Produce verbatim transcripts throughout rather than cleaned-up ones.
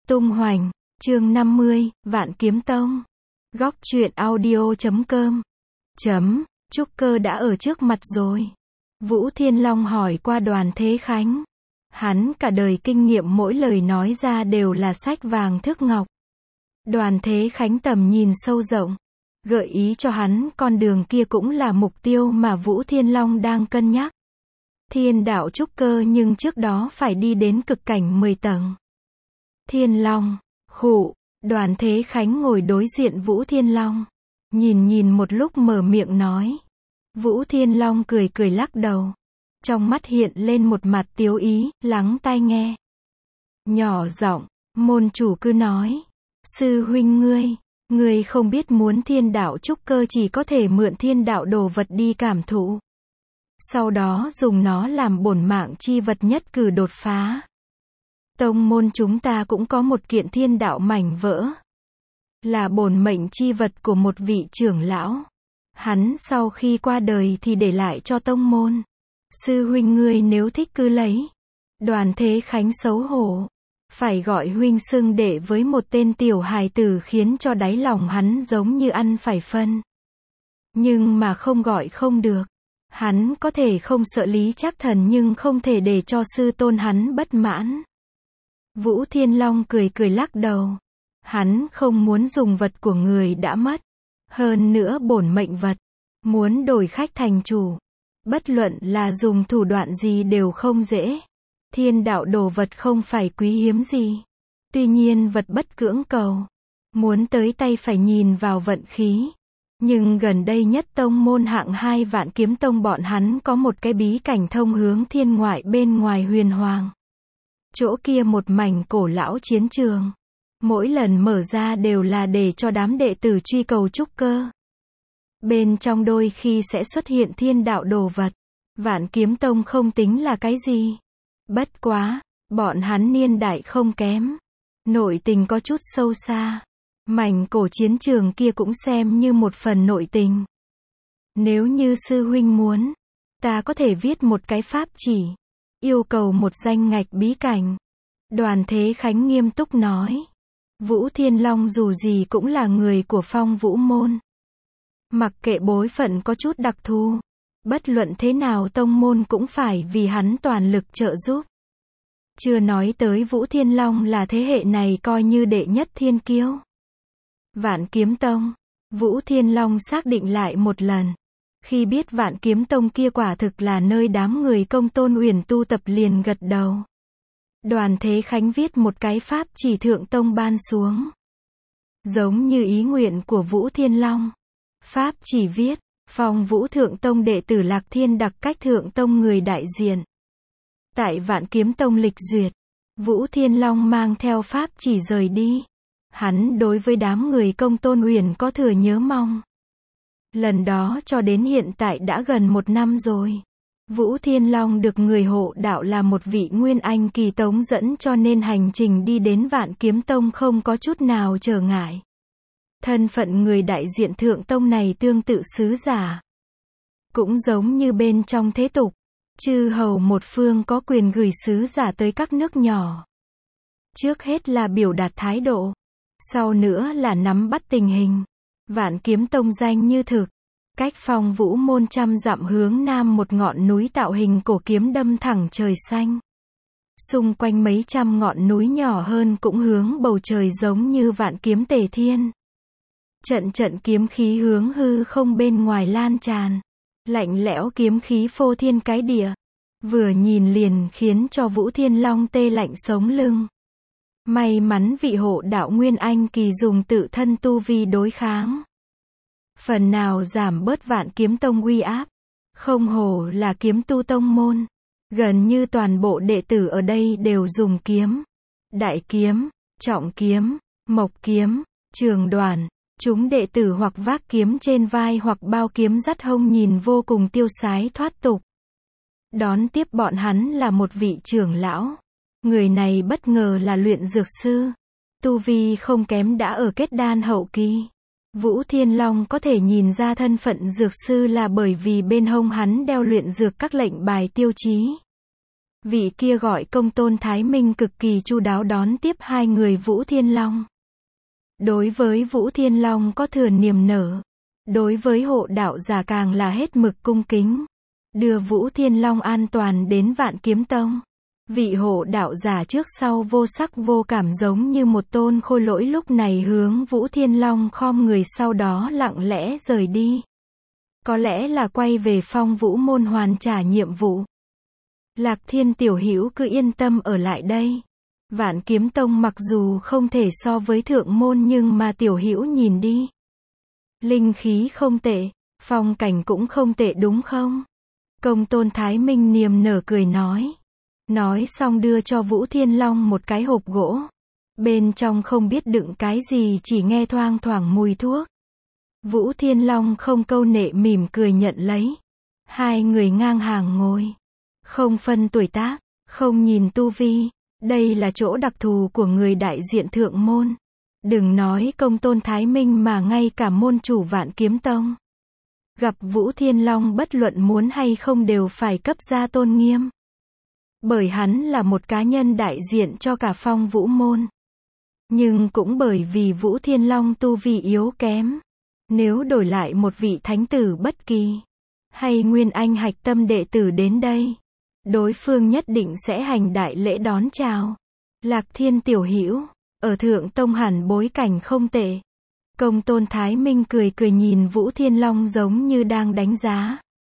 Tung hoành, chương năm mươi, Vạn Kiếm Tông. Góc truyện audio chấm com. Chấm, trúc cơ đã ở trước mặt rồi. Vũ Thiên Long hỏi qua Đoàn Thế Khánh. Hắn cả đời kinh nghiệm mỗi lời nói ra đều là sách vàng thước ngọc. Đoàn Thế Khánh tầm nhìn sâu rộng, gợi ý cho hắn con đường kia cũng là mục tiêu mà Vũ Thiên Long đang cân nhắc. Thiên đạo trúc cơ nhưng trước đó phải đi đến cực cảnh mười tầng. Thiên Long, khụ, Đoàn Thế Khánh ngồi đối diện Vũ Thiên Long. Nhìn nhìn một lúc mở miệng nói. Vũ Thiên Long cười cười lắc đầu. Trong mắt hiện lên một mặt tiếu ý, lắng tai nghe. Nhỏ giọng, môn chủ cứ nói. Sư huynh ngươi, ngươi không biết muốn thiên đạo trúc cơ chỉ có thể mượn thiên đạo đồ vật đi cảm thụ. Sau đó dùng nó làm bổn mạng chi vật nhất cử đột phá. Tông môn chúng ta cũng có một kiện thiên đạo mảnh vỡ. Là bổn mệnh chi vật của một vị trưởng lão. Hắn sau khi qua đời thì để lại cho tông môn. Sư huynh ngươi nếu thích cứ lấy. Đoàn Thế Khánh xấu hổ. Phải gọi huynh xưng đệ với một tên tiểu hài tử khiến cho đáy lòng hắn giống như ăn phải phân. Nhưng mà không gọi không được. Hắn có thể không sợ Lý Trác Thần nhưng không thể để cho sư tôn hắn bất mãn. Vũ Thiên Long cười cười lắc đầu. Hắn không muốn dùng vật của người đã mất. Hơn nữa bổn mệnh vật. Muốn đổi khách thành chủ. Bất luận là dùng thủ đoạn gì đều không dễ. Thiên đạo đồ vật không phải quý hiếm gì. Tuy nhiên vật bất cưỡng cầu. Muốn tới tay phải nhìn vào vận khí. Nhưng gần đây nhất tông môn hạng hai Vạn Kiếm Tông bọn hắn có một cái bí cảnh thông hướng thiên ngoại bên ngoài huyền hoàng. Chỗ kia một mảnh cổ lão chiến trường. Mỗi lần mở ra đều là để cho đám đệ tử truy cầu trúc cơ. Bên trong đôi khi sẽ xuất hiện thiên đạo đồ vật. Vạn Kiếm Tông không tính là cái gì. Bất quá, bọn hắn niên đại không kém. Nội tình có chút sâu xa. Mảnh cổ chiến trường kia cũng xem như một phần nội tình. Nếu như sư huynh muốn, ta có thể viết một cái pháp chỉ. Yêu cầu một danh ngạch bí cảnh. Đoàn Thế Khánh nghiêm túc nói. Vũ Thiên Long dù gì cũng là người của Phong Vũ môn. Mặc kệ bối phận có chút đặc thù. Bất luận thế nào tông môn cũng phải vì hắn toàn lực trợ giúp. Chưa nói tới Vũ Thiên Long là thế hệ này coi như đệ nhất thiên kiêu. Vạn Kiếm Tông. Vũ Thiên Long xác định lại một lần. Khi biết Vạn Kiếm Tông kia quả thực là nơi đám người Công Tôn Uyển tu tập liền gật đầu. Đoàn Thế Khánh viết một cái pháp chỉ thượng tông ban xuống. Giống như ý nguyện của Vũ Thiên Long. Pháp chỉ viết, Phong Vũ Thượng Tông đệ tử Lạc Thiên đặc cách Thượng Tông người đại diện. Tại Vạn Kiếm Tông lịch duyệt, Vũ Thiên Long mang theo pháp chỉ rời đi. Hắn đối với đám người Công Tôn Uyển có thừa nhớ mong. Lần đó cho đến hiện tại đã gần một năm rồi. Vũ Thiên Long được người hộ đạo là một vị Nguyên Anh kỳ tống dẫn cho nên hành trình đi đến Vạn Kiếm Tông không có chút nào trở ngại. Thân phận người đại diện Thượng Tông này tương tự sứ giả. Cũng giống như bên trong thế tục, chư hầu một phương có quyền gửi sứ giả tới các nước nhỏ. Trước hết là biểu đạt thái độ, sau nữa là nắm bắt tình hình. Vạn Kiếm Tông danh như thực, cách Phong Vũ môn trăm dặm hướng nam một ngọn núi tạo hình cổ kiếm đâm thẳng trời xanh. Xung quanh mấy trăm ngọn núi nhỏ hơn cũng hướng bầu trời giống như vạn kiếm tề thiên. Trận trận kiếm khí hướng hư không bên ngoài lan tràn. Lạnh lẽo kiếm khí phô thiên cái địa. Vừa nhìn liền khiến cho Vũ Thiên Long tê lạnh sống lưng. May mắn vị hộ đạo Nguyên Anh kỳ dùng tự thân tu vi đối kháng. Phần nào giảm bớt Vạn Kiếm Tông uy áp. Không hổ là kiếm tu tông môn. Gần như toàn bộ đệ tử ở đây đều dùng kiếm. Đại kiếm, trọng kiếm, mộc kiếm, trường đoàn. Chúng đệ tử hoặc vác kiếm trên vai hoặc bao kiếm dắt hông nhìn vô cùng tiêu sái thoát tục. Đón tiếp bọn hắn là một vị trưởng lão. Người này bất ngờ là luyện dược sư. Tu vi không kém đã ở kết đan hậu kỳ. Vũ Thiên Long có thể nhìn ra thân phận dược sư là bởi vì bên hông hắn đeo luyện dược các lệnh bài tiêu chí. Vị kia gọi công tôn Thái Minh cực kỳ chu đáo đón tiếp hai người Vũ Thiên Long. Đối với Vũ Thiên Long có thừa niềm nở. Đối với hộ đạo giả càng là hết mực cung kính. Đưa Vũ Thiên Long an toàn đến Vạn Kiếm Tông. Vị hộ đạo giả trước sau vô sắc vô cảm giống như một tôn khôi lỗi lúc này hướng Vũ Thiên Long khom người sau đó lặng lẽ rời đi. Có lẽ là quay về Phong Vũ môn hoàn trả nhiệm vụ. Lạc Thiên tiểu hữu cứ yên tâm ở lại đây. Vạn Kiếm Tông mặc dù không thể so với thượng môn nhưng mà tiểu hữu nhìn đi. Linh khí không tệ, phong cảnh cũng không tệ đúng không? Công tôn Thái Minh niềm nở cười nói. Nói xong đưa cho Vũ Thiên Long một cái hộp gỗ. Bên trong không biết đựng cái gì chỉ nghe thoang thoảng mùi thuốc. Vũ Thiên Long không câu nệ mỉm cười nhận lấy. Hai người ngang hàng ngồi. Không phân tuổi tác, không nhìn tu vi. Đây là chỗ đặc thù của người đại diện thượng môn. Đừng nói công tôn Thái Minh mà ngay cả môn chủ Vạn Kiếm Tông. Gặp Vũ Thiên Long bất luận muốn hay không đều phải cấp ra tôn nghiêm. Bởi hắn là một cá nhân đại diện cho cả Phong Vũ môn. Nhưng cũng bởi vì Vũ Thiên Long tu vi yếu kém. Nếu đổi lại một vị thánh tử bất kỳ, hay nguyên anh hạch tâm đệ tử đến đây, đối phương nhất định sẽ hành đại lễ đón chào. Lạc Thiên tiểu hữu, ở thượng tông hẳn bối cảnh không tệ. Công tôn Thái Minh cười cười nhìn Vũ Thiên Long giống như đang đánh giá.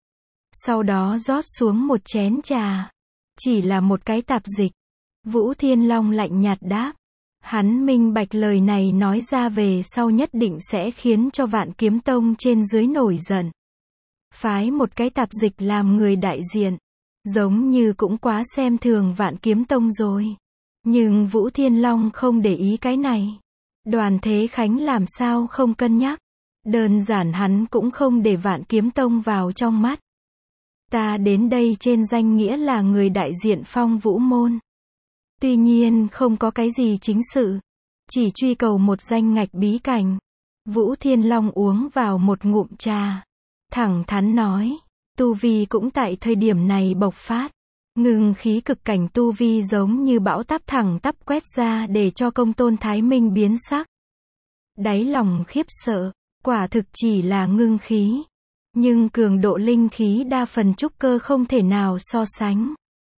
Sau đó rót xuống một chén trà. Chỉ là một cái tạp dịch. Vũ Thiên Long lạnh nhạt đáp. Hắn minh bạch lời này nói ra về sau nhất định sẽ khiến cho Vạn Kiếm Tông trên dưới nổi giận. Phái một cái tạp dịch làm người đại diện. Giống như cũng quá xem thường Vạn Kiếm Tông rồi. Nhưng Vũ Thiên Long không để ý cái này. Đoàn Thế Khánh làm sao không cân nhắc. Đơn giản hắn cũng không để Vạn Kiếm Tông vào trong mắt. Ta đến đây trên danh nghĩa là người đại diện Phong Vũ môn. Tuy nhiên không có cái gì chính sự. Chỉ truy cầu một danh ngạch bí cảnh. Vũ Thiên Long uống vào một ngụm trà. Thẳng thắn nói. Tu vi cũng tại thời điểm này bộc phát. Ngưng khí cực cảnh tu vi giống như bão táp thẳng tắp quét ra để cho công tôn Thái Minh biến sắc. Đáy lòng khiếp sợ. Quả thực chỉ là ngưng khí. Nhưng cường độ linh khí đa phần trúc cơ không thể nào so sánh.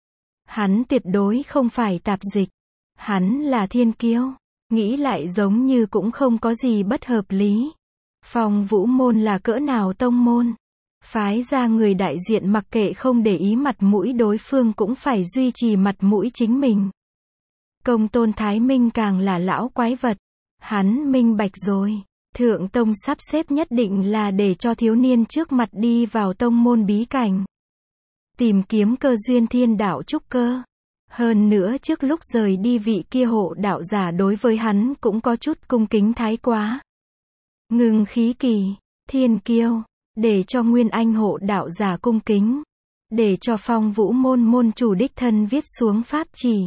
Hắn tuyệt đối không phải tạp dịch. Hắn là thiên kiêu. Nghĩ lại giống như cũng không có gì bất hợp lý. Phong Vũ môn là cỡ nào tông môn. Phái ra người đại diện mặc kệ không để ý mặt mũi đối phương cũng phải duy trì mặt mũi chính mình. Công tôn Thái Minh càng là lão quái vật. Hắn minh bạch rồi. Thượng tông sắp xếp nhất định là để cho thiếu niên trước mặt đi vào tông môn bí cảnh. Tìm kiếm cơ duyên thiên đạo trúc cơ. Hơn nữa trước lúc rời đi vị kia hộ đạo giả đối với hắn cũng có chút cung kính thái quá. Ngưng khí kỳ, thiên kiêu, để cho nguyên anh hộ đạo giả cung kính. Để cho Phong Vũ môn môn chủ đích thân viết xuống pháp chỉ.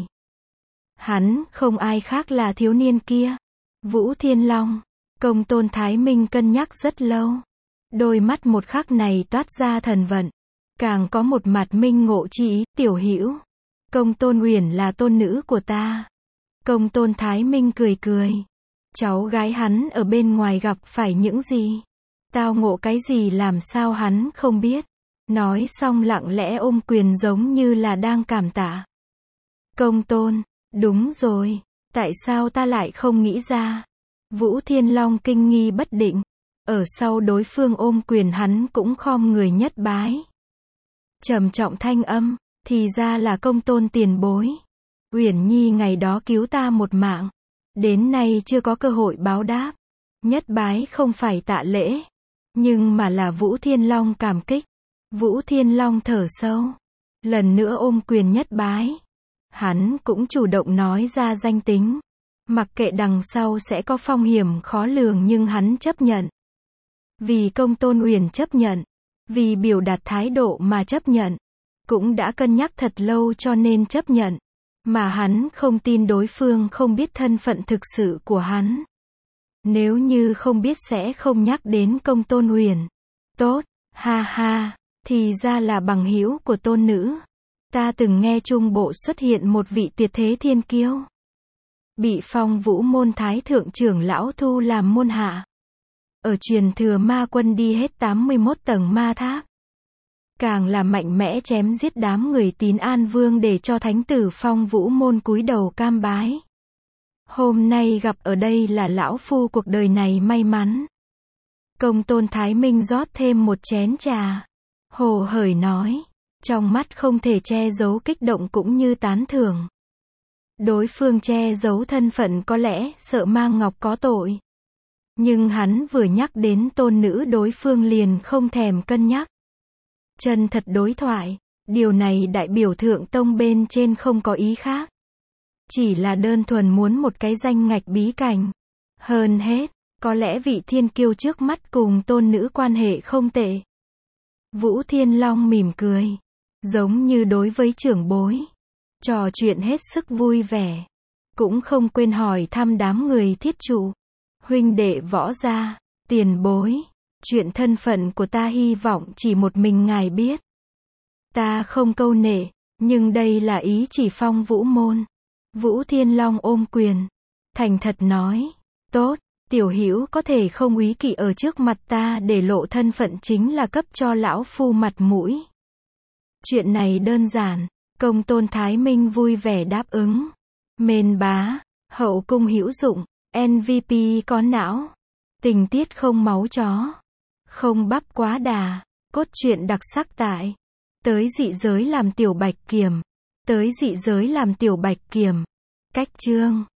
Hắn không ai khác là thiếu niên kia. Vũ Thiên Long. Công tôn Thái Minh cân nhắc rất lâu. Đôi mắt một khắc này toát ra thần vận. Càng có một mặt minh ngộ chi ý, tiểu hữu. Công tôn Uyển là tôn nữ của ta. Công tôn Thái Minh cười cười. Cháu gái hắn ở bên ngoài gặp phải những gì? Tao ngộ cái gì làm sao hắn không biết? Nói xong lặng lẽ ôm quyền giống như là đang cảm tạ. Công tôn, đúng rồi. Tại sao ta lại không nghĩ ra? Vũ Thiên Long kinh nghi bất định. Ở sau đối phương ôm quyền hắn cũng khom người nhất bái. Trầm trọng thanh âm. Thì ra là công tôn tiền bối. Uyển Nhi ngày đó cứu ta một mạng. Đến nay chưa có cơ hội báo đáp. Nhất bái không phải tạ lễ. Nhưng mà là Vũ Thiên Long cảm kích. Vũ Thiên Long thở sâu. Lần nữa ôm quyền nhất bái. Hắn cũng chủ động nói ra danh tính. Mặc kệ đằng sau sẽ có phong hiểm khó lường nhưng hắn chấp nhận. Vì công tôn Uyển chấp nhận. Vì biểu đạt thái độ mà chấp nhận. Cũng đã cân nhắc thật lâu cho nên chấp nhận. Mà hắn không tin đối phương không biết thân phận thực sự của hắn. Nếu như không biết sẽ không nhắc đến công tôn Uyển. Tốt, ha ha, thì ra là bằng hữu của tôn nữ. Ta từng nghe Trung Bộ xuất hiện một vị tuyệt thế thiên kiêu. Bị Phong Vũ môn thái thượng trưởng lão thu làm môn hạ. Ở truyền thừa ma quân đi hết tám mươi mốt tầng ma tháp. Càng là mạnh mẽ chém giết đám người tín An Vương để cho thánh tử Phong Vũ môn cúi đầu cam bái. Hôm nay gặp ở đây là lão phu cuộc đời này may mắn. Công tôn Thái Minh rót thêm một chén trà. Hồ hởi nói. Trong mắt không thể che giấu kích động cũng như tán thưởng. Đối phương che giấu thân phận có lẽ sợ Mang Ngọc có tội. Nhưng hắn vừa nhắc đến tôn nữ đối phương liền không thèm cân nhắc. Chân thật đối thoại. Điều này đại biểu thượng tông bên trên không có ý khác. Chỉ là đơn thuần muốn một cái danh ngạch bí cảnh. Hơn hết, có lẽ vị thiên kiêu trước mắt cùng tôn nữ quan hệ không tệ. Vũ Thiên Long mỉm cười. Giống như đối với trưởng bối. Trò chuyện hết sức vui vẻ. Cũng không quên hỏi thăm đám người thiết trụ. Huynh đệ Võ gia, tiền bối. Chuyện thân phận của ta hy vọng chỉ một mình ngài biết. Ta không câu nệ, nhưng đây là ý chỉ Phong Vũ môn. Vũ Thiên Long ôm quyền. Thành thật nói. Tốt, tiểu hữu có thể không úy kỵ ở trước mặt ta để lộ thân phận chính là cấp cho lão phu mặt mũi. Chuyện này đơn giản. Công tôn Thái Minh vui vẻ đáp ứng. Mên bá, hậu cung hữu dụng, em vê pê có não. Tình tiết không máu chó. Không bắp quá đà. Cốt truyện đặc sắc tại. Tới dị giới làm tiểu bạch kiểm. Tới dị giới làm tiểu bạch kiểm. Cách chương.